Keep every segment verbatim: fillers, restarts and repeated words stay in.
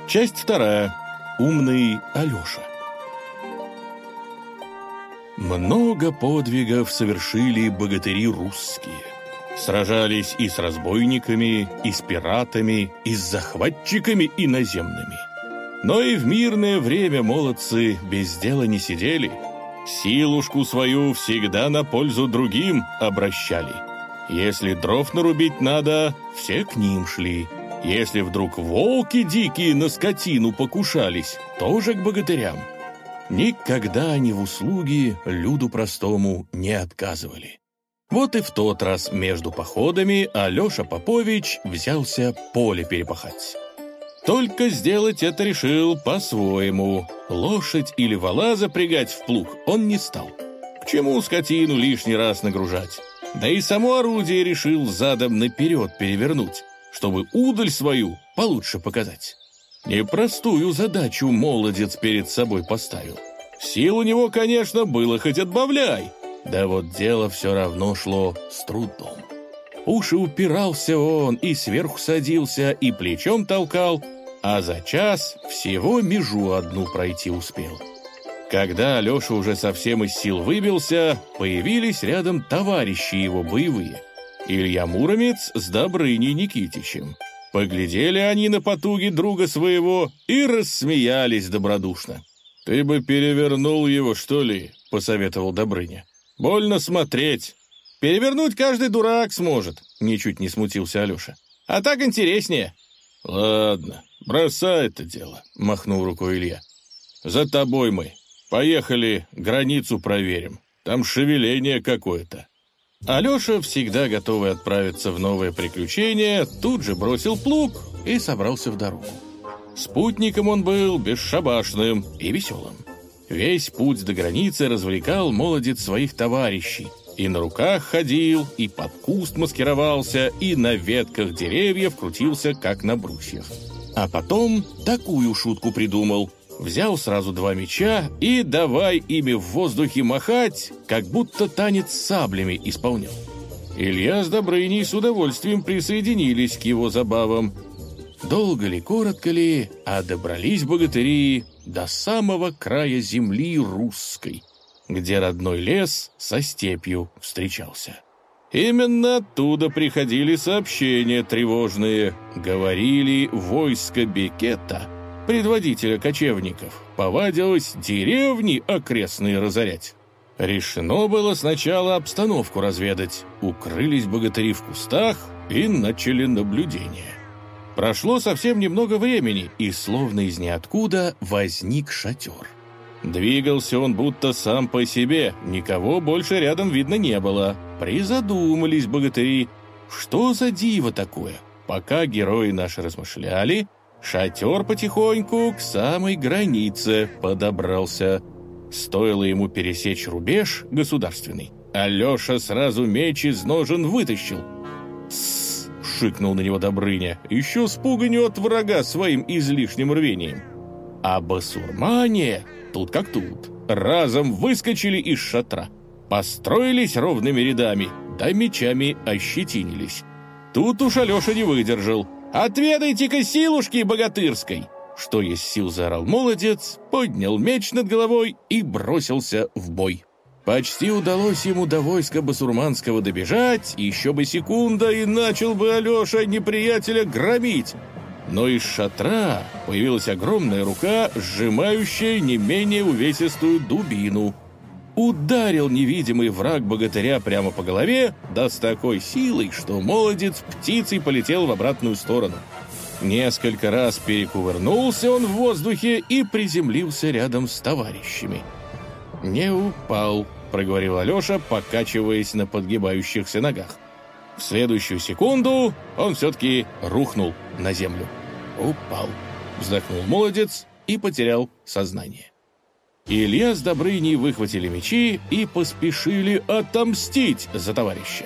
Часть вторая. Умный Алеша. Много подвигов совершили богатыри русские. Сражались и с разбойниками, и с пиратами, и с захватчиками иноземными. Но и в мирное время молодцы без дела не сидели. Силушку свою всегда на пользу другим обращали. Если дров нарубить надо, все к ним шли. Если вдруг волки дикие на скотину покушались, тоже к богатырям. Никогда они в услуге люду простому не отказывали. Вот и в тот раз между походами Алеша Попович взялся поле перепахать. Только сделать это решил по-своему. Лошадь или вола запрягать в плуг он не стал. К чему скотину лишний раз нагружать? Да и само орудие решил задом наперед перевернуть, чтобы удаль свою получше показать. Непростую задачу молодец перед собой поставил. Сил у него, конечно, было хоть отбавляй, да вот дело все равно шло с трудом. Уж и упирался он, и сверху садился, и плечом толкал, а за час всего межу одну пройти успел. Когда Алеша уже совсем из сил выбился, появились рядом товарищи его боевые. Илья Муромец с Добрыней Никитичем. Поглядели они на потуги друга своего и рассмеялись добродушно. «Ты бы перевернул его, что ли?» — посоветовал Добрыня. «Больно смотреть». «Перевернуть каждый дурак сможет», — ничуть не смутился Алеша. «А так интереснее». «Ладно, бросай это дело», — махнул рукой Илья. «За тобой мы. Поехали, границу проверим. Там шевеление какое-то». Алеша, всегда готовый отправиться в новое приключение, тут же бросил плуг и собрался в дорогу. Спутником он был бесшабашным и веселым. Весь путь до границы развлекал молодец своих товарищей. И на руках ходил, и под куст маскировался, и на ветках деревьев крутился, как на брусьях. А потом такую шутку придумал. Взял сразу два меча и давай ими в воздухе махать, как будто танец с саблями исполнял. Илья с Добрыней с удовольствием присоединились к его забавам. Долго ли, коротко ли, а добрались богатыри до самого края земли русской, где родной лес со степью встречался. Именно оттуда приходили сообщения тревожные. Говорили, войско Бекета, предводителя кочевников, повадилось деревни окрестные разорять. Решено было сначала обстановку разведать. Укрылись богатыри в кустах и начали наблюдение. Прошло совсем немного времени, и словно из ниоткуда возник шатер. Двигался он будто сам по себе, никого больше рядом видно не было. Призадумались богатыри, что за диво такое. Пока герои наши размышляли, шатер потихоньку к самой границе подобрался. Стоило ему пересечь рубеж государственный, Алеша сразу меч из ножен вытащил. «Тссс!» — шикнул на него Добрыня, еще спуганет врага своим излишним рвением. А басурмане, тут как тут, разом выскочили из шатра, построились ровными рядами, да мечами ощетинились. Тут уж Алеша не выдержал. «Отведайте-ка силушки богатырской!» Что есть сил, заорал молодец, поднял меч над головой и бросился в бой. Почти удалось ему до войска басурманского добежать, еще бы секунда, и начал бы Алеша неприятеля громить. Но из шатра появилась огромная рука, сжимающая не менее увесистую дубину. Ударил невидимый враг богатыря прямо по голове, да с такой силой, что молодец птицей полетел в обратную сторону. Несколько раз перекувырнулся он в воздухе и приземлился рядом с товарищами. «Не упал», — проговорил Алеша, покачиваясь на подгибающихся ногах. В следующую секунду он все-таки рухнул на землю. «Упал», — вздохнул молодец и потерял сознание. Илья с Добрыней выхватили мечи и поспешили отомстить за товарища.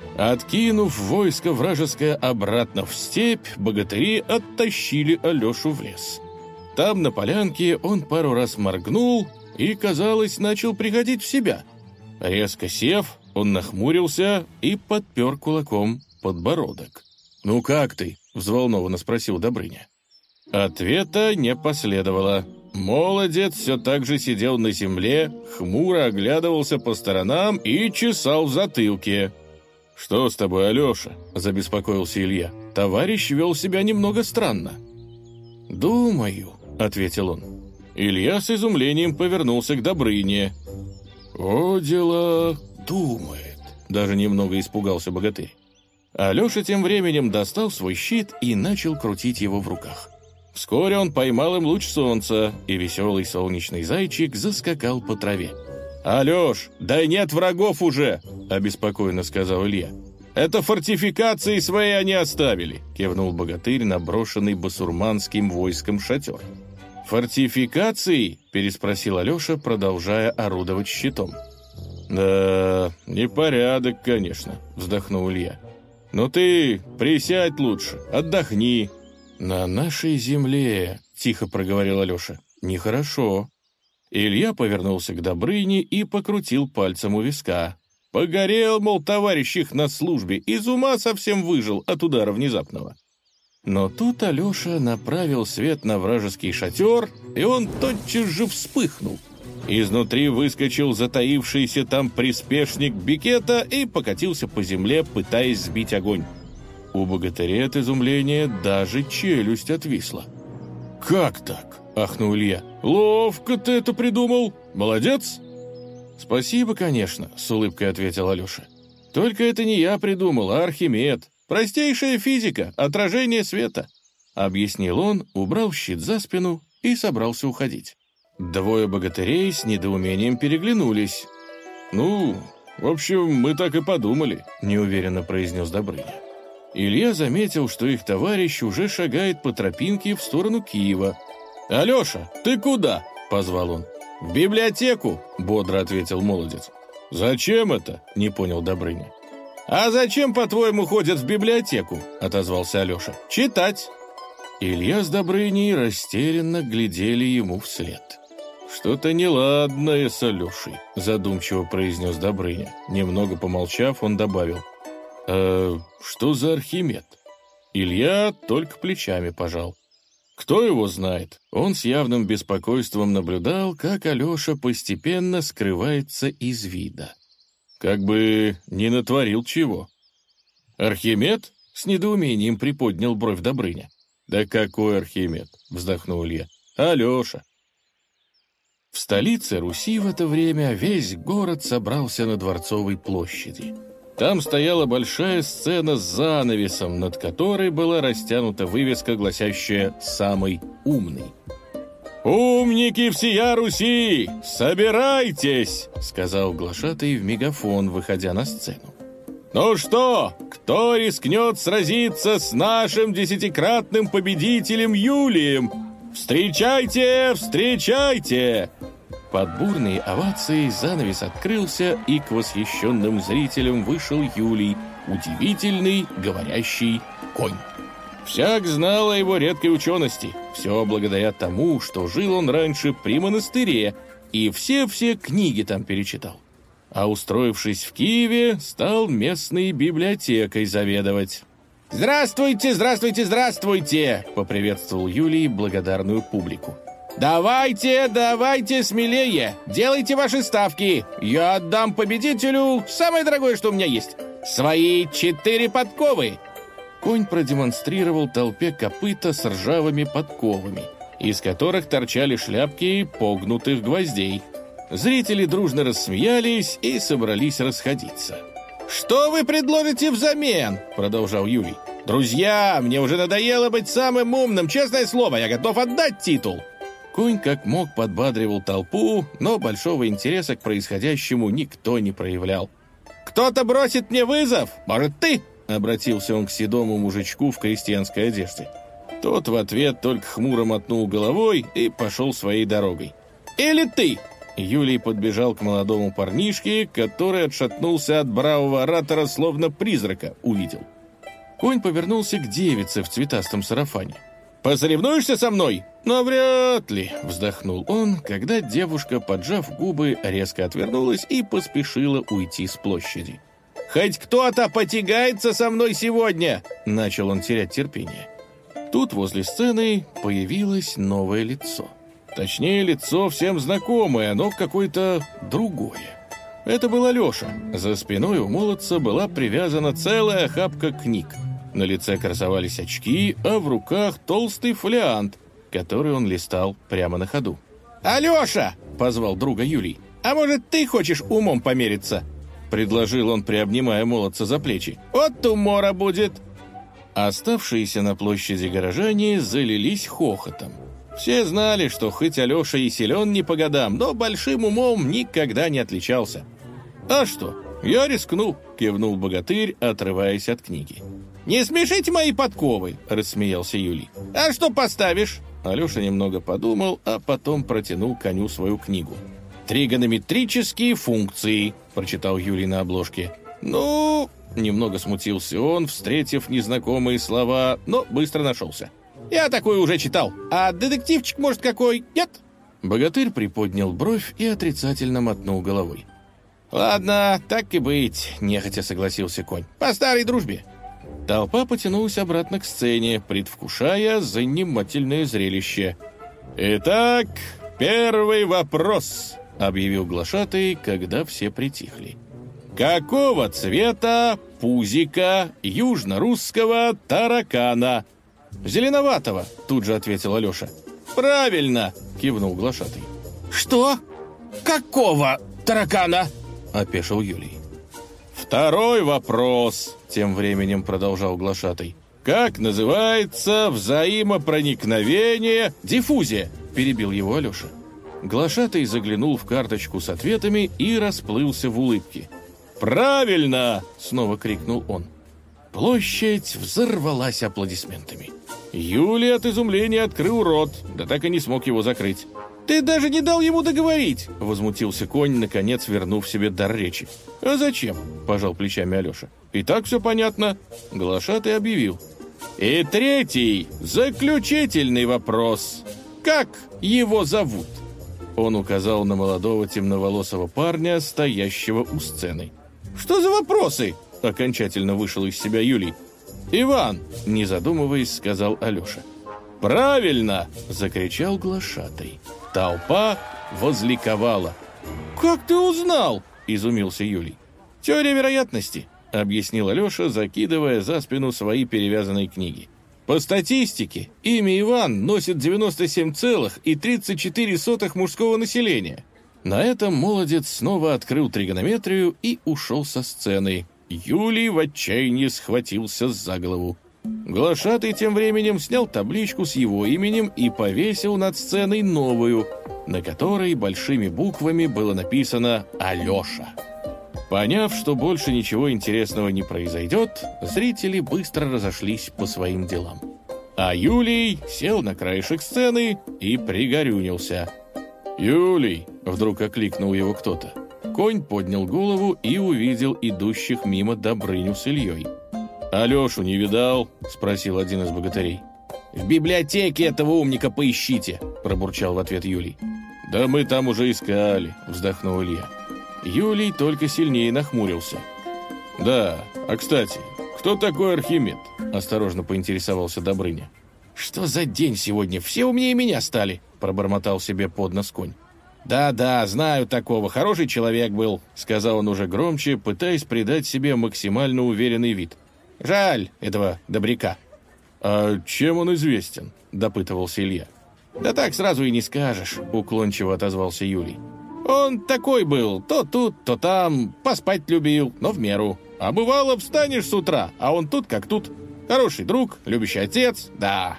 Откинув войско вражеское обратно в степь, богатыри оттащили Алешу в лес. Там, на полянке, он пару раз моргнул и, казалось, начал приходить в себя. Резко сев, он нахмурился и подпер кулаком подбородок. «Ну как ты?» — взволнованно спросил Добрыня. Ответа не последовало. Молодец все так же сидел на земле, хмуро оглядывался по сторонам и чесал в затылке. «Что с тобой, Алеша?» – забеспокоился Илья. Товарищ вел себя немного странно. «Думаю», – ответил он. Илья с изумлением повернулся к Добрыне. «О, дела, думает», – даже немного испугался богатырь. Алеша тем временем достал свой щит и начал крутить его в руках. Вскоре он поймал им луч солнца, и веселый солнечный зайчик заскакал по траве. «Алеш, да нет врагов уже!» – обеспокоенно сказал Илья. «Это фортификации свои они оставили», – кивнул богатырь на брошенный басурманским войском шатер. «Фортификации?» – переспросил Алеша, продолжая орудовать щитом. «Да, непорядок, конечно», – вздохнул Илья. «Но ты присядь лучше, отдохни». «На нашей земле», — тихо проговорил Алеша, — «нехорошо». Илья повернулся к Добрыне и покрутил пальцем у виска. «Погорел, мол, товарищ их на службе, из ума совсем выжил от удара внезапного». Но тут Алеша направил свет на вражеский шатер, и он тотчас же вспыхнул. Изнутри выскочил затаившийся там приспешник Бекета и покатился по земле, пытаясь сбить огонь. У богатыря от изумления даже челюсть отвисла. «Как так?» — ахнул Илья. «Ловко ты это придумал! Молодец!» «Спасибо, конечно», — с улыбкой ответил Алеша. «Только это не я придумал, а Архимед. Простейшая физика, отражение света», — объяснил он, убрал щит за спину и собрался уходить. Двое богатырей с недоумением переглянулись. «Ну, в общем, мы так и подумали», — неуверенно произнес Добрыня. Илья заметил, что их товарищ уже шагает по тропинке в сторону Киева. «Алеша, ты куда?» — позвал он. «В библиотеку», — бодро ответил молодец. «Зачем это?» — не понял Добрыня. «А зачем, по-твоему, ходят в библиотеку?» — отозвался Алеша. «Читать». Илья с Добрыней растерянно глядели ему вслед. «Что-то неладное с Алешей», — задумчиво произнес Добрыня. Немного помолчав, он добавил. «А что за Архимед?» Илья только плечами пожал. Кто его знает? Он с явным беспокойством наблюдал, как Алеша постепенно скрывается из вида. Как бы не натворил чего. «Архимед?» — с недоумением приподнял бровь Добрыня. «Да какой Архимед?» — вздохнул Илья. «Алеша». В столице Руси в это время весь город собрался на Дворцовой площади. Там стояла большая сцена с занавесом, над которой была растянута вывеска, гласящая «Самый умный». «Умники всея Руси, собирайтесь!» — сказал глашатай в мегафон, выходя на сцену. «Ну что, кто рискнет сразиться с нашим десятикратным победителем Юлием? Встречайте, встречайте!» Под бурные овации занавес открылся, и к восхищенным зрителям вышел Юлий, удивительный говорящий конь. Всяк знал о его редкой учености, все благодаря тому, что жил он раньше при монастыре, и все-все книги там перечитал. А устроившись в Киеве, стал местной библиотекой заведовать. «Здравствуйте, здравствуйте, здравствуйте!» — поприветствовал Юлий благодарную публику. «Давайте, давайте смелее, делайте ваши ставки. Я отдам победителю самое дорогое, что у меня есть. Свои четыре подковы». Конь продемонстрировал толпе копыта с ржавыми подковами, из которых торчали шляпки погнутых гвоздей. Зрители дружно рассмеялись и собрались расходиться. «Что вы предложите взамен?» — продолжал Юлий. «Друзья, мне уже надоело быть самым умным, честное слово, я готов отдать титул». Конь как мог подбадривал толпу, но большого интереса к происходящему никто не проявлял. «Кто-то бросит мне вызов? Может, ты?» — обратился он к седому мужичку в крестьянской одежде. Тот в ответ только хмуро мотнул головой и пошел своей дорогой. «Или ты?» Юлий подбежал к молодому парнишке, который отшатнулся от бравого оратора, словно призрака увидел. Конь повернулся к девице в цветастом сарафане. «Посоревнуешься со мной?» «Навряд ли», — вздохнул он, когда девушка, поджав губы, резко отвернулась и поспешила уйти с площади. «Хоть кто-то потягается со мной сегодня!» — начал он терять терпение. Тут возле сцены появилось новое лицо. Точнее, лицо всем знакомое, но какое-то другое. Это был Алеша. За спиной у молодца была привязана целая охапка книг. На лице красовались очки, а в руках толстый фолиант, который он листал прямо на ходу. «Алеша!» — позвал друга Юлий. «А может, ты хочешь умом помериться?» — предложил он, приобнимая молодца за плечи. «Вот умора будет!» Оставшиеся на площади горожане залились хохотом. Все знали, что хоть Алеша и силен не по годам, но большим умом никогда не отличался. «А что, я рискну», — кивнул богатырь, отрываясь от книги. «Не смешите мои подковы», — рассмеялся Юлий. «А что поставишь?» Алеша немного подумал, а потом протянул коню свою книгу. «Тригонометрические функции», — прочитал Юлий на обложке. «Ну...» — немного смутился он, встретив незнакомые слова, но быстро нашелся. «Я такой уже читал. А детективчик, может, какой? Нет?» Богатырь приподнял бровь и отрицательно мотнул головой. «Ладно, так и быть», — нехотя согласился конь. «По старой дружбе». Толпа потянулась обратно к сцене, предвкушая занимательное зрелище. «Итак, первый вопрос», — объявил глашатый, когда все притихли. «Какого цвета пузика южно-русского таракана?» «Зеленоватого», — тут же ответил Алеша. «Правильно», — кивнул глашатый. «Что? Какого таракана?» — опешил Юлий. «Второй вопрос», — тем временем продолжал глашатый. «Как называется взаимопроникновение...» «Диффузия», — перебил его Алеша. Глашатый заглянул в карточку с ответами и расплылся в улыбке. «Правильно!» — снова крикнул он. Площадь взорвалась аплодисментами. Юлий от изумления открыл рот, да так и не смог его закрыть. «Ты даже не дал ему договорить!» — возмутился конь, наконец вернув себе дар речи. «А зачем?» — пожал плечами Алеша. «И так все понятно». Глашатый объявил. «И третий, заключительный вопрос. Как его зовут?» Он указал на молодого темноволосого парня, стоящего у сцены. «Что за вопросы?» — окончательно вышел из себя Юлий. «Иван», — не задумываясь, сказал Алеша. «Правильно!» — закричал глашатай. Толпа возликовала. «Как ты узнал?» — изумился Юлий. «Теория вероятности», — объяснил Алеша, закидывая за спину свои перевязанные книги. «По статистике, имя Иван носит девяносто семь целых тридцать четыре сотых мужского населения». На этом молодец снова открыл тригонометрию и ушел со сцены. Юлий в отчаянии схватился за голову. Глашатый тем временем снял табличку с его именем и повесил над сценой новую, на которой большими буквами было написано «Алеша». Поняв, что больше ничего интересного не произойдет, зрители быстро разошлись по своим делам. А Юлий сел на краешек сцены и пригорюнился. «Юлий!» — вдруг окликнул его кто-то. Конь поднял голову и увидел идущих мимо Добрыню с Ильей. «Алешу не видал?» — спросил один из богатырей. «В библиотеке этого умника поищите!» — пробурчал в ответ Юлий. «Да мы там уже искали!» — вздохнул Илья. Юлий только сильнее нахмурился. «Да, а кстати, кто такой Архимед?» — осторожно поинтересовался Добрыня. «Что за день сегодня? Все умнее меня стали!» — пробормотал себе под нос конь. «Да-да, знаю такого, хороший человек был», — сказал он уже громче, пытаясь придать себе максимально уверенный вид. «Жаль этого добряка». «А чем он известен?» — допытывался Илья. «Да так сразу и не скажешь», — уклончиво отозвался Юлий. «Он такой был, то тут, то там, поспать любил, но в меру. А бывало, встанешь с утра, а он тут как тут. Хороший друг, любящий отец, да».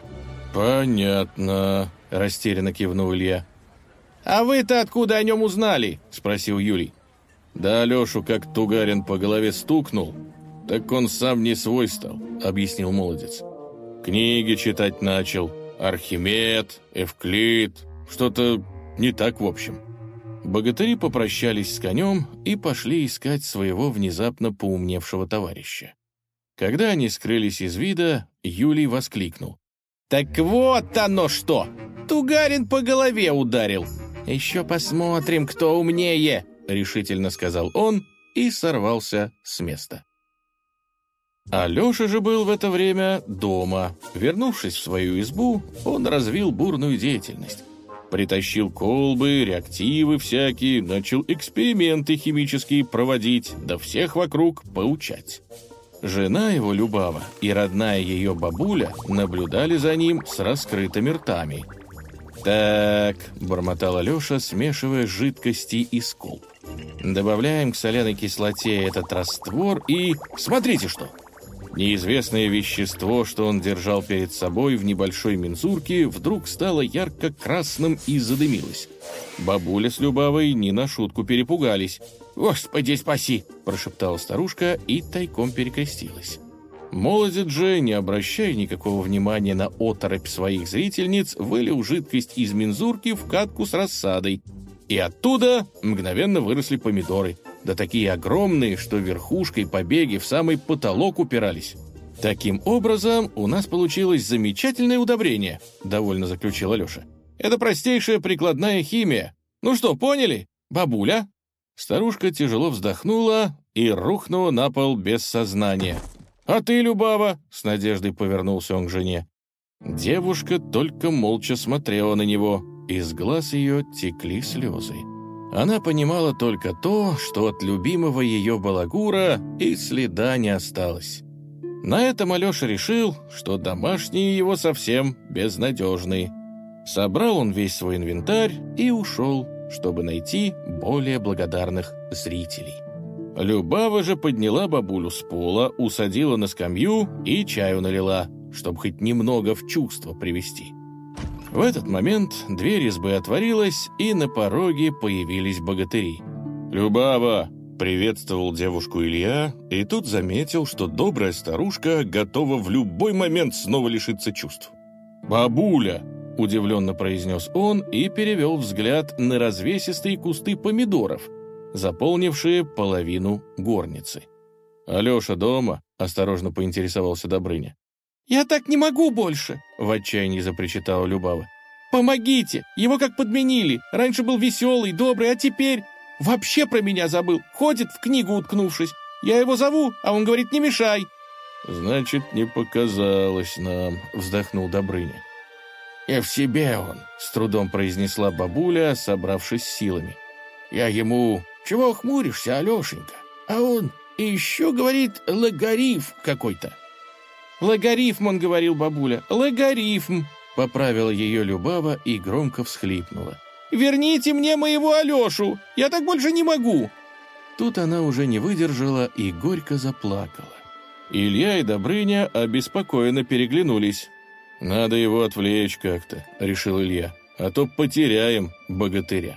«Понятно», — растерянно кивнул Илья. «А вы-то откуда о нем узнали?» — спросил Юлий. «Да Алешу как Тугарин по голове стукнул, так он сам не свой стал», — объяснил молодец. «Книги читать начал, Архимед, Эвклид, что-то не так в общем». Богатыри попрощались с конем и пошли искать своего внезапно поумневшего товарища. Когда они скрылись из вида, Юлий воскликнул. «Так вот оно что! Тугарин по голове ударил! Еще посмотрим, кто умнее!» — решительно сказал он и сорвался с места. Алеша же был в это время дома. Вернувшись в свою избу, он развил бурную деятельность. Притащил колбы, реактивы всякие, начал эксперименты химические проводить, да всех вокруг поучать. Жена его, Любава, и родная ее бабуля наблюдали за ним с раскрытыми ртами. «Так», — бормотал Алеша, смешивая жидкости из колб. «Добавляем к соляной кислоте этот раствор и... Смотрите что!» Неизвестное вещество, что он держал перед собой в небольшой мензурке, вдруг стало ярко-красным и задымилось. Бабуля с Любавой не на шутку перепугались. «Господи, спаси!» – прошептала старушка и тайком перекрестилась. Молодец же, не обращая никакого внимания на оторопь своих зрительниц, вылил жидкость из мензурки в катку с рассадой, и оттуда мгновенно выросли помидоры, да такие огромные, что верхушкой побеги в самый потолок упирались. «Таким образом, у нас получилось замечательное удобрение», — довольно заключил Алеша. «Это простейшая прикладная химия. Ну что, поняли, бабуля?» Старушка тяжело вздохнула и рухнула на пол без сознания. «А ты, Любава?» — с надеждой повернулся он к жене. Девушка только молча смотрела на него. Из глаз ее текли слезы. Она понимала только то, что от любимого ее балагура и следа не осталось. На этом Алеша решил, что домашние его совсем безнадежные. Собрал он весь свой инвентарь и ушел, чтобы найти более благодарных зрителей. Любава же подняла бабулю с пола, усадила на скамью и чаю налила, чтобы хоть немного в чувство привести. В этот момент дверь избы отворилась, и на пороге появились богатыри. «Любава!» — приветствовал девушку Илья, и тут заметил, что добрая старушка готова в любой момент снова лишиться чувств. «Бабуля!» — удивленно произнес он и перевел взгляд на развесистые кусты помидоров, заполнившие половину горницы. «Алеша дома?» — осторожно поинтересовался Добрыня. «Я так не могу больше!» — в отчаянии запричитала Любава. «Помогите! Его как подменили! Раньше был веселый, добрый, а теперь вообще про меня забыл! Ходит в книгу уткнувшись! Я его зову, а он говорит, не мешай!» «Значит, не показалось нам!» — вздохнул Добрыня. «И в себе он!» — с трудом произнесла бабуля, собравшись силами. «Я ему... Чего хмуришься, Алешенька? А он и еще говорит логарифм какой-то!» «Логарифм, он говорил, бабуля, логарифм!» — поправила ее Любава и громко всхлипнула. «Верните мне моего Алешу! Я так больше не могу!» Тут она уже не выдержала и горько заплакала. Илья и Добрыня обеспокоенно переглянулись. «Надо его отвлечь как-то», — решил Илья, «а то потеряем богатыря».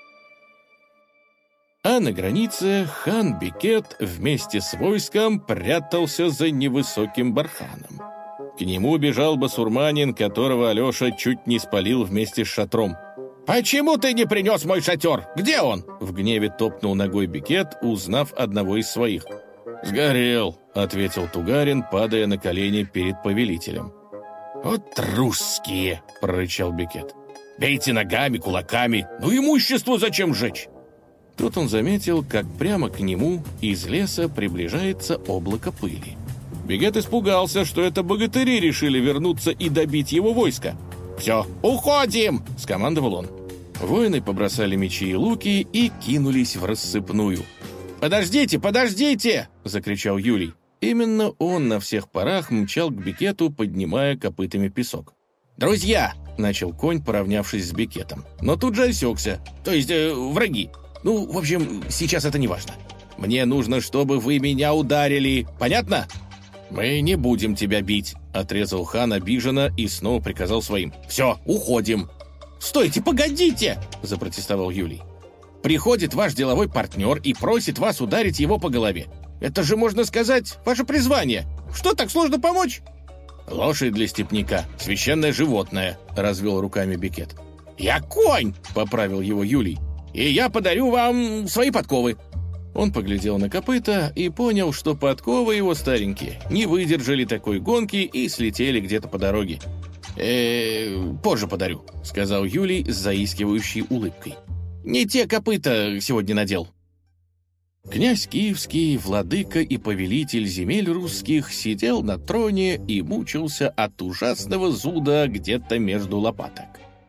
А на границе хан Бекет вместе с войском прятался за невысоким барханом. К нему бежал басурманин, которого Алеша чуть не спалил вместе с шатром. «Почему ты не принес мой шатер? Где он?» В гневе топнул ногой Бекет, узнав одного из своих. «Сгорел», — ответил Тугарин, падая на колени перед повелителем. «Вот русские!» — прорычал Бекет. «Бейте ногами, кулаками, ну имущество зачем сжечь?» Тут он заметил, как прямо к нему из леса приближается облако пыли. Бекет испугался, что это богатыри решили вернуться и добить его войско. «Все, уходим!» — скомандовал он. Воины побросали мечи и луки и кинулись в рассыпную. «Подождите, подождите!» — закричал Юлий. Именно он на всех парах мчал к Бекету, поднимая копытами песок. «Друзья!» — начал конь, поравнявшись с Бекетом. Но тут же осекся. «То есть э, враги. Ну, в общем, сейчас это не важно. Мне нужно, чтобы вы меня ударили. Понятно?» «Мы не будем тебя бить», — отрезал хан обиженно и снова приказал своим. «Все, уходим». «Стойте, погодите!» — запротестовал Юлий. «Приходит ваш деловой партнер и просит вас ударить его по голове. Это же, можно сказать, ваше призвание. Что, так сложно помочь?» «Лошадь для степняка, священное животное», — развел руками Бекет. «Я конь», — поправил его Юлий. «И я подарю вам свои подковы». Он поглядел на копыта и понял, что подковы его старенькие не выдержали такой гонки и слетели где-то по дороге. «Э-э, позже подарю», — сказал Юлий с заискивающей улыбкой. «Не те копыта сегодня надел». Князь Киевский, владыка и повелитель земель русских, сидел на троне и мучился от ужасного зуда где-то между лопаток.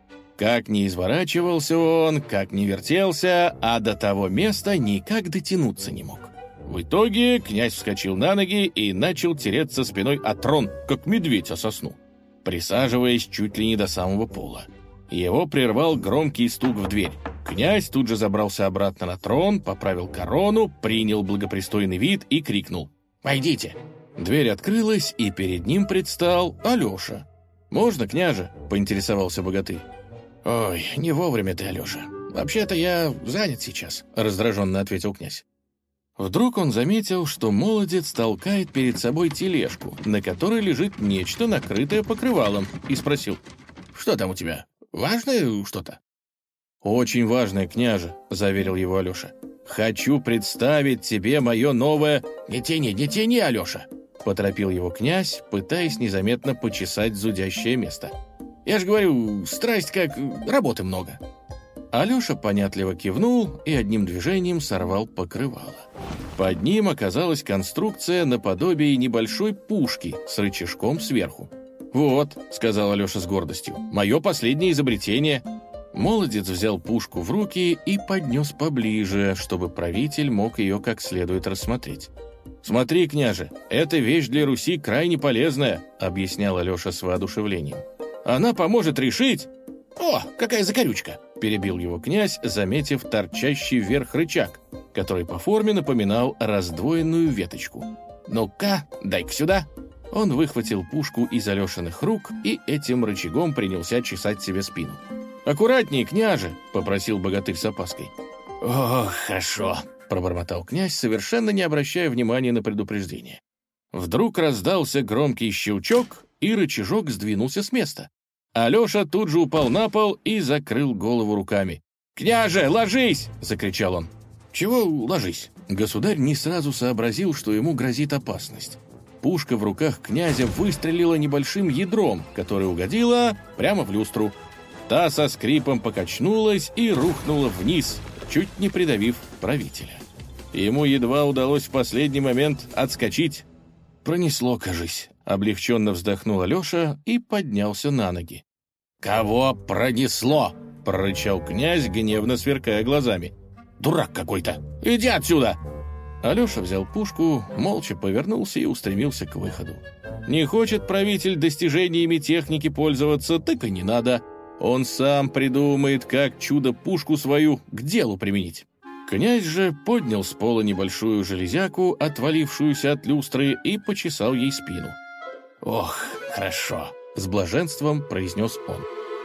Как ни изворачивался он, как ни вертелся, а до того места никак дотянуться не мог. В итоге князь вскочил на ноги и начал тереться спиной о трон, как медведь о сосну, присаживаясь чуть ли не до самого пола. Его прервал громкий стук в дверь. Князь тут же забрался обратно на трон, поправил корону, принял благопристойный вид и крикнул: «Войдите!». Дверь открылась, и перед ним предстал Алеша. «Можно, княже?» — поинтересовался богатырь. «Ой, не вовремя ты, Алеша. Вообще-то я занят сейчас», — раздраженно ответил князь. Вдруг он заметил, что молодец толкает перед собой тележку, на которой лежит нечто, накрытое покрывалом, и спросил: «Что там у тебя? Важное что-то?» «Очень важное, княже», — заверил его Алеша. «Хочу представить тебе мое новое...» «Не тяни, не тяни, Алеша!» — поторопил его князь, пытаясь незаметно почесать зудящее место. «Я же говорю, страсть как... работы много». Алеша понятливо кивнул и одним движением сорвал покрывало. Под ним оказалась конструкция наподобие небольшой пушки с рычажком сверху. «Вот», — сказал Алеша с гордостью, — «мое последнее изобретение». Молодец взял пушку в руки и поднес поближе, чтобы правитель мог ее как следует рассмотреть. «Смотри, княже, эта вещь для Руси крайне полезная», — объяснял Алеша с воодушевлением. «Она поможет решить...» «О, какая закорючка!» — перебил его князь, заметив торчащий вверх рычаг, который по форме напоминал раздвоенную веточку. «Ну-ка, дай-ка сюда!» Он выхватил пушку из Алешиных рук и этим рычагом принялся чесать себе спину. «Аккуратнее, княже!» — попросил богатырь с опаской. «Ох, хорошо!» — пробормотал князь, совершенно не обращая внимания на предупреждение. Вдруг раздался громкий щелчок, и рычажок сдвинулся с места. Алеша тут же упал на пол и закрыл голову руками. «Княже, ложись!» — закричал он. «Чего ложись?» Государь не сразу сообразил, что ему грозит опасность. Пушка в руках князя выстрелила небольшим ядром, которое угодило прямо в люстру. Та со скрипом покачнулась и рухнула вниз, чуть не придавив правителя. Ему едва удалось в последний момент отскочить. «Пронесло, кажись», — облегченно вздохнул Алеша и поднялся на ноги. «Кого пронесло?» — прорычал князь, гневно сверкая глазами. «Дурак какой-то! Иди отсюда!» Алеша взял пушку, молча повернулся и устремился к выходу. Не хочет правитель достижениями техники пользоваться, так и не надо. Он сам придумает, как чудо-пушку свою к делу применить. Князь же поднял с пола небольшую железяку, отвалившуюся от люстры, и почесал ей спину. «Ох, хорошо!» — с блаженством произнес он.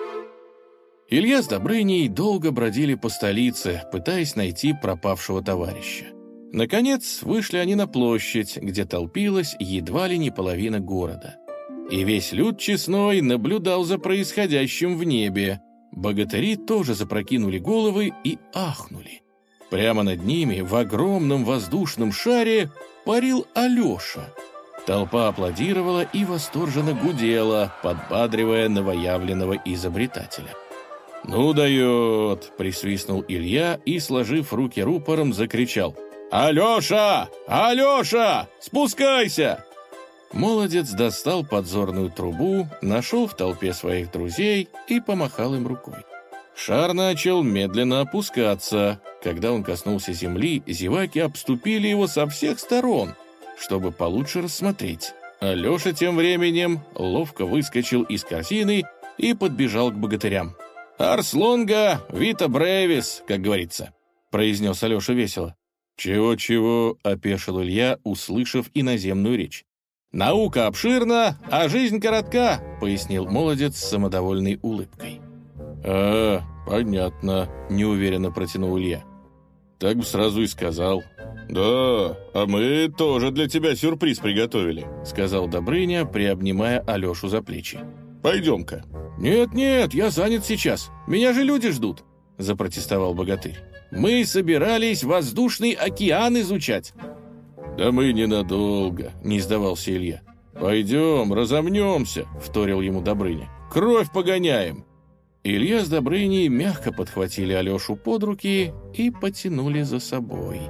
Илья с Добрыней долго бродили по столице, пытаясь найти пропавшего товарища. Наконец вышли они на площадь, где толпилась едва ли не половина города. И весь люд честной наблюдал за происходящим в небе. Богатыри тоже запрокинули головы и ахнули. Прямо над ними, в огромном воздушном шаре, парил Алеша. Толпа аплодировала и восторженно гудела, подбадривая новоявленного изобретателя. «Ну дает!» — присвистнул Илья и, сложив руки рупором, закричал: «Алеша! Алеша! Спускайся!» Молодец достал подзорную трубу, нашел в толпе своих друзей и помахал им рукой. Шар начал медленно опускаться. Когда он коснулся земли, зеваки обступили его со всех сторон, чтобы получше рассмотреть. Алеша тем временем ловко выскочил из корзины и подбежал к богатырям. «Арс лонга, вита бревис», как говорится, произнес Алеша весело. «Чего-чего?» — опешил Илья, услышав иноземную речь. «Наука обширна, а жизнь коротка», — пояснил молодец с самодовольной улыбкой. «А, понятно», — неуверенно протянул Илья. «Так бы сразу и сказал». «Да, а мы тоже для тебя сюрприз приготовили», — сказал Добрыня, приобнимая Алешу за плечи. «Пойдем-ка». «Нет-нет, я занят сейчас. Меня же люди ждут», — запротестовал богатырь. «Мы собирались воздушный океан изучать». «Да мы ненадолго», — не сдавался Илья. «Пойдем, разомнемся», — вторил ему Добрыня. «Кровь погоняем». Илья с Добрыней мягко подхватили Алешу под руки и потянули за собой.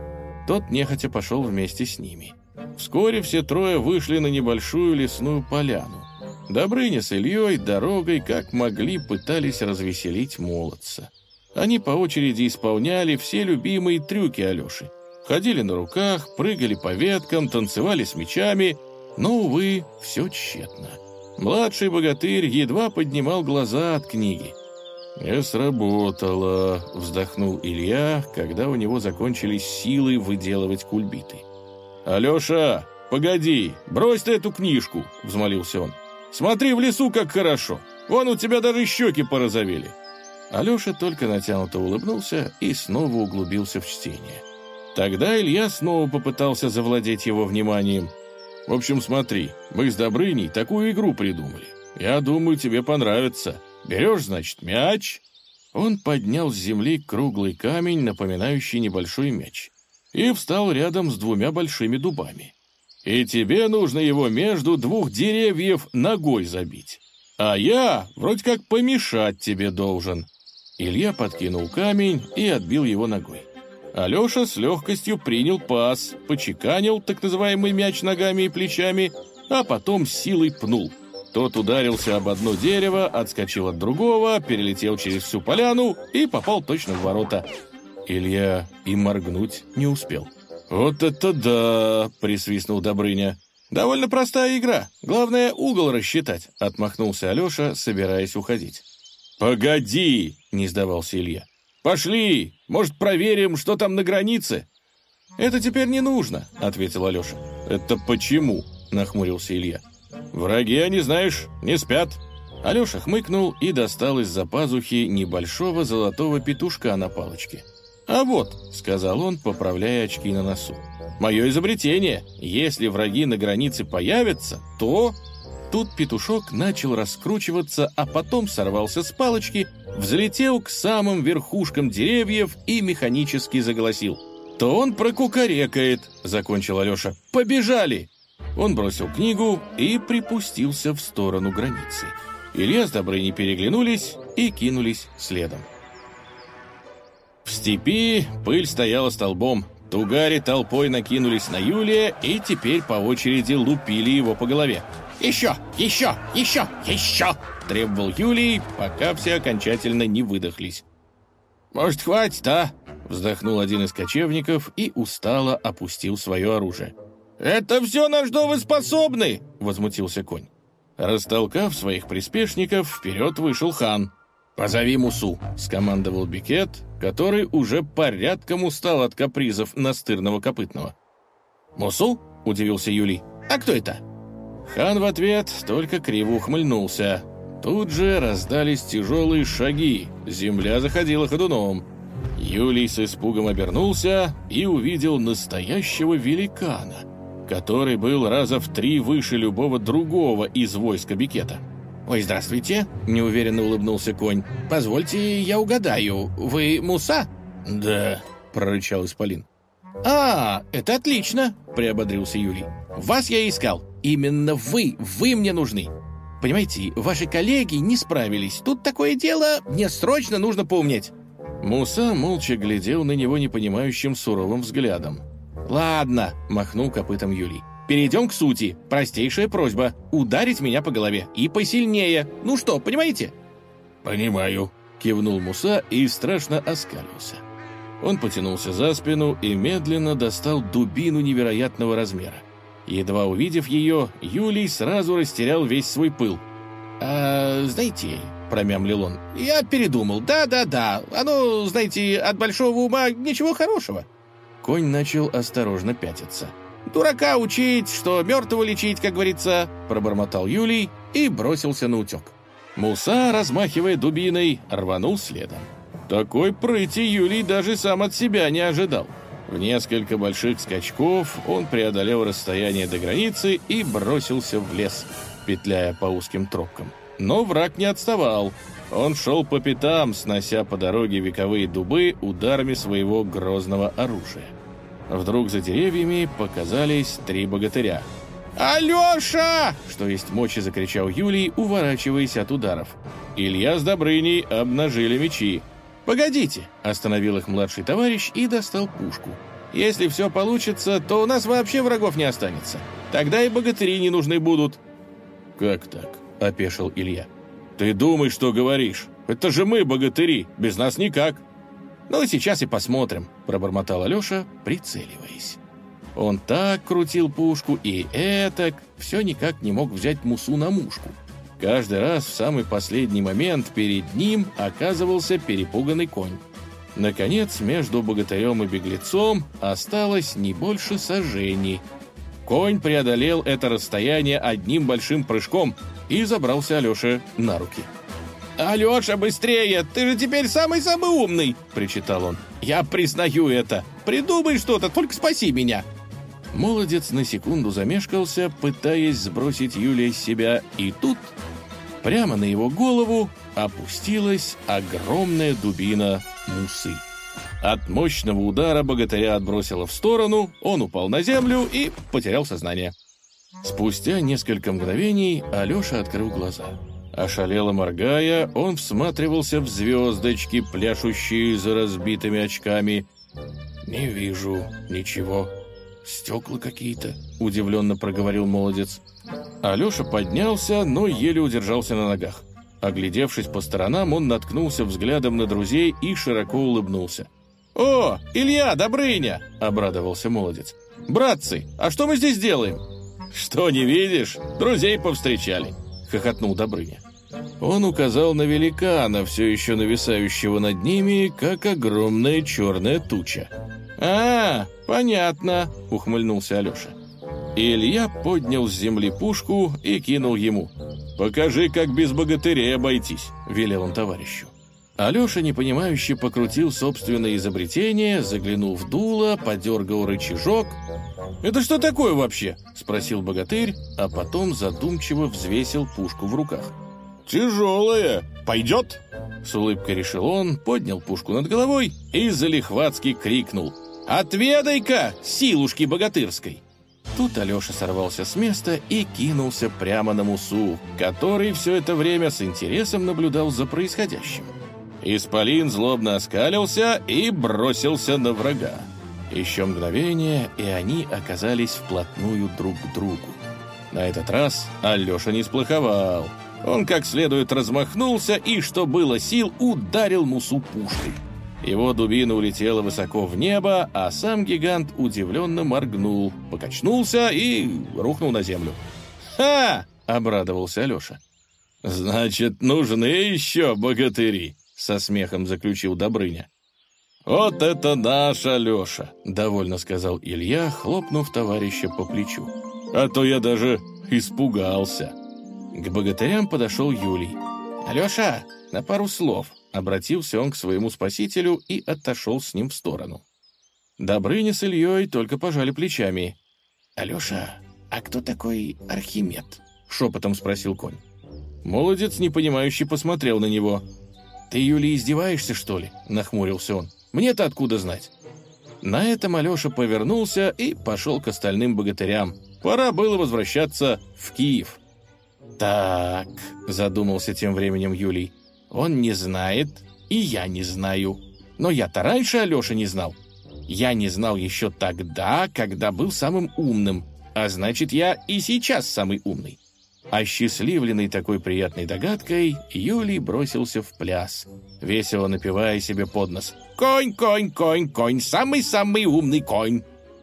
Тот нехотя пошел вместе с ними. Вскоре все трое вышли на небольшую лесную поляну. Добрыня с Ильей дорогой как могли пытались развеселить молодца. Они по очереди исполняли все любимые трюки Алеши. Ходили на руках, прыгали по веткам, танцевали с мечами, но, увы, все тщетно. Младший богатырь едва поднимал глаза от книги. «Не сработало», — вздохнул Илья, когда у него закончились силы выделывать кульбиты. «Алеша, погоди, брось ты эту книжку», — взмолился он. «Смотри в лесу, как хорошо. Вон у тебя даже щеки порозовели». Алеша только натянуто улыбнулся и снова углубился в чтение. Тогда Илья снова попытался завладеть его вниманием. «В общем, смотри, мы с Добрыней такую игру придумали. Я думаю, тебе понравится. Берешь, значит, мяч». Он поднял с земли круглый камень, напоминающий небольшой мяч, и встал рядом с двумя большими дубами. «И тебе нужно его между двух деревьев ногой забить. А я вроде как помешать тебе должен». Илья подкинул камень и отбил его ногой. Алеша с легкостью принял пас, почеканил так называемый мяч ногами и плечами, а потом силой пнул. Тот ударился об одно дерево, отскочил от другого, перелетел через всю поляну и попал точно в ворота. Илья и моргнуть не успел. «Вот это да!» — присвистнул Добрыня. «Довольно простая игра. Главное, угол рассчитать», — отмахнулся Алеша, собираясь уходить. «Погоди!» — не сдавался Илья. «Пошли! Может, проверим, что там на границе?» «Это теперь не нужно», — ответил Алеша. «Это почему?» — нахмурился Илья. «Враги, они, знаешь, не спят». Алеша хмыкнул и достал из-за пазухи небольшого золотого петушка на палочке. «А вот», — сказал он, поправляя очки на носу, — «мое изобретение. Если враги на границе появятся, то...» Тут петушок начал раскручиваться, а потом сорвался с палочки, взлетел к самым верхушкам деревьев и механически заголосил. «То он прокукарекает», — закончил Алеша. «Побежали!» Он бросил книгу и припустился в сторону границы. Илья с Добрыней переглянулись и кинулись следом. В степи пыль стояла столбом. Тугари толпой накинулись на Юлия и теперь по очереди лупили его по голове. «Еще! Еще! Еще! Еще!» — требовал Юлий, пока все окончательно не выдохлись. «Может, хватит, а?» — вздохнул один из кочевников и устало опустил свое оружие. «Это все, на что вы способны!» — возмутился конь. Растолкав своих приспешников, вперед вышел хан. «Позови Мусу», — скомандовал Бекет, который уже порядком устал от капризов настырного копытного. «Мусу?» — удивился Юлий. «А кто это?» Хан в ответ только криво ухмыльнулся. Тут же раздались тяжелые шаги, земля заходила ходуном. Юлий с испугом обернулся и увидел настоящего великана, который был раза в три выше любого другого из войска Бекета. «Ой, здравствуйте», — неуверенно улыбнулся конь. «Позвольте, я угадаю, вы Муса?» «Да», — прорычал исполин. «А, это отлично», — приободрился Юлий. «Вас я искал. Именно вы, вы мне нужны. Понимаете, ваши коллеги не справились. Тут такое дело, мне срочно нужно поумнеть». Муса молча глядел на него непонимающим суровым взглядом. «Ладно», — махнул копытом Юлий. «Перейдем к сути. Простейшая просьба — ударить меня по голове. И посильнее. Ну что, понимаете?» «Понимаю», — кивнул Муса и страшно оскалился. Он потянулся за спину и медленно достал дубину невероятного размера. Едва увидев ее, Юлий сразу растерял весь свой пыл. «А, знаете», — промямлил он, — «я передумал. Да-да-да, оно, знаете, от большого ума ничего хорошего». Конь начал осторожно пятиться. «Дурака учить, что мертвого лечить, как говорится», — пробормотал Юлий и бросился на утек. Муса, размахивая дубиной, рванул следом. Такой прыти Юлий даже сам от себя не ожидал. В несколько больших скачков он преодолел расстояние до границы и бросился в лес, петляя по узким тропкам. Но враг не отставал. Он шел по пятам, снося по дороге вековые дубы ударами своего грозного оружия. Вдруг за деревьями показались три богатыря. «Алеша!» — что есть мочи, закричал Юлий, уворачиваясь от ударов. Илья с Добрыней обнажили мечи. «Погодите!» — остановил их младший товарищ и достал пушку. Если все получится, то у нас вообще врагов не останется. Тогда и богатыри не нужны будут». «Как так?» — опешил Илья. «Ты думай, что говоришь. Это же мы, богатыри, без нас никак». «Ну, сейчас и посмотрим», — пробормотал Алеша, прицеливаясь. Он так крутил пушку и этак, все никак не мог взять Мусу на мушку. Каждый раз в самый последний момент перед ним оказывался перепуганный конь. Наконец, между богатырем и беглецом осталось не больше сажений. Конь преодолел это расстояние одним большим прыжком и забрался Алёше на руки. «Алёша, быстрее! Ты же теперь самый-самый умный!» — причитал он. «Я признаю это! Придумай что-то, только спаси меня!» Молодец на секунду замешкался, пытаясь сбросить Юлия с себя, и тут прямо на его голову опустилась огромная дубина Мусы. От мощного удара богатыря отбросило в сторону, он упал на землю и потерял сознание. Спустя несколько мгновений Алеша открыл глаза. Ошалело моргая, он всматривался в звездочки, пляшущие за разбитыми очками. «Не вижу ничего. Стекла какие-то», — удивленно проговорил молодец. Алеша поднялся, но еле удержался на ногах. Оглядевшись по сторонам, он наткнулся взглядом на друзей и широко улыбнулся. «О, Илья, Добрыня!» — обрадовался молодец. «Братцы, а что мы здесь делаем?» «Что, не видишь? Друзей повстречали!» — хохотнул Добрыня. Он указал на великана, все еще нависающего над ними, как огромная черная туча. «А, понятно!» — ухмыльнулся Алеша. Илья поднял с земли пушку и кинул ему. «Покажи, как без богатырей обойтись», — велел он товарищу. Алеша, непонимающе, покрутил собственное изобретение, заглянул в дуло, подергал рычажок. «Это что такое вообще?» — спросил богатырь, а потом задумчиво взвесил пушку в руках. «Тяжелая. Пойдет?» С улыбкой решил он, поднял пушку над головой и залихватски крикнул. «Отведай-ка, силушки богатырской!» Тут Алеша сорвался с места и кинулся прямо на Мусу, который все это время с интересом наблюдал за происходящим. Исполин злобно оскалился и бросился на врага. Еще мгновение, и они оказались вплотную друг к другу. На этот раз Алеша не сплоховал. Он как следует размахнулся и, что было сил, ударил Мусу пушкой. Его дубина улетела высоко в небо, а сам гигант удивленно моргнул, покачнулся и рухнул на землю. «Ха!» — обрадовался Алеша. «Значит, нужны еще богатыри!» — со смехом заключил Добрыня. «Вот это наш Алеша!» — довольно сказал Илья, хлопнув товарища по плечу. «А то я даже испугался!» К богатырям подошел Юлий. «Алеша, на пару слов!» — обратился он к своему спасителю и отошел с ним в сторону. Добрыня с Ильей только пожали плечами. «Алеша, а кто такой Архимед?» — шепотом спросил конь. Молодец непонимающе посмотрел на него. «Ты, Юлий, издеваешься, что ли?» — нахмурился он. «Мне-то откуда знать?» На этом Алеша повернулся и пошел к остальным богатырям. Пора было возвращаться в Киев. «Так», — задумался тем временем Юлий, — «он не знает, и я не знаю. Но я-то раньше Алеша не знал. Я не знал еще тогда, когда был самым умным, а значит, я и сейчас самый умный». Осчастливленный такой приятной догадкой, Юлий бросился в пляс, весело напевая себе под нос: «Конь, конь, конь, конь, самый-самый умный конь».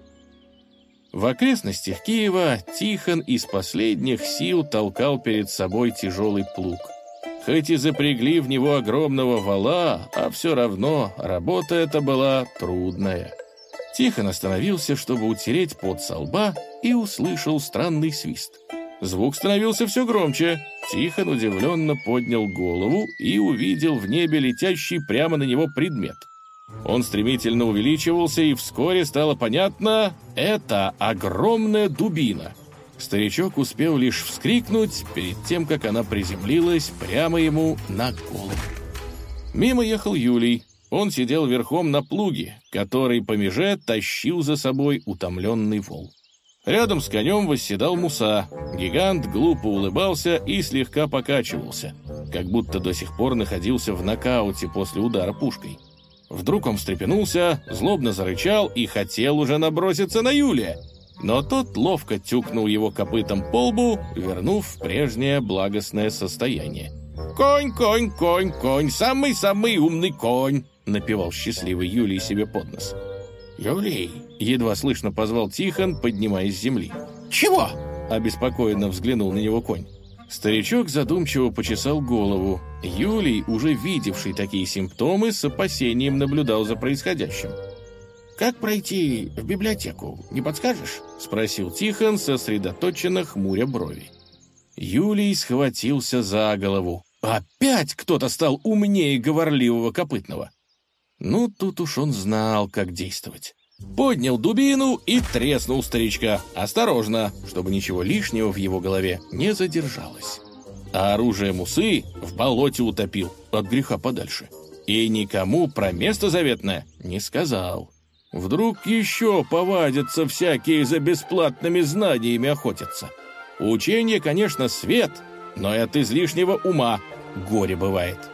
В окрестностях Киева Тихон из последних сил толкал перед собой тяжелый плуг. Хоть и запрягли в него огромного вола, а все равно работа эта была трудная. Тихон остановился, чтобы утереть пот со лба, и услышал странный свист. Звук становился все громче. Тихон удивленно поднял голову и увидел в небе летящий прямо на него предмет. Он стремительно увеличивался, и вскоре стало понятно — это огромная дубина. Старичок успел лишь вскрикнуть перед тем, как она приземлилась прямо ему на голову. Мимо ехал Юлий. Он сидел верхом на плуге, который по меже тащил за собой утомленный вол. Рядом с конем восседал Муса. Гигант глупо улыбался и слегка покачивался, как будто до сих пор находился в нокауте после удара пушкой. Вдруг он встрепенулся, злобно зарычал и хотел уже наброситься на Юлия. Но тот ловко тюкнул его копытом по лбу, вернув в прежнее благостное состояние. «Конь, конь, конь, конь, самый-самый умный конь!» — напевал счастливый Юлий себе под нос. «Юлий!» — едва слышно позвал Тихон, поднимаясь с земли. «Чего?» — обеспокоенно взглянул на него конь. Старичок задумчиво почесал голову. Юлий, уже видевший такие симптомы, с опасением наблюдал за происходящим. «Как пройти в библиотеку, не подскажешь?» — спросил Тихон, сосредоточенно хмуря брови. Юлий схватился за голову. Опять кто-то стал умнее говорливого копытного. Ну, тут уж он знал, как действовать. Поднял дубину и треснул старичка. Осторожно, чтобы ничего лишнего в его голове не задержалось. А оружие Мусы в болоте утопил, от греха подальше. И никому про место заветное не сказал. Вдруг еще повадятся всякие за бесплатными знаниями охотятся. Учение, конечно, свет, но и от излишнего ума горе бывает.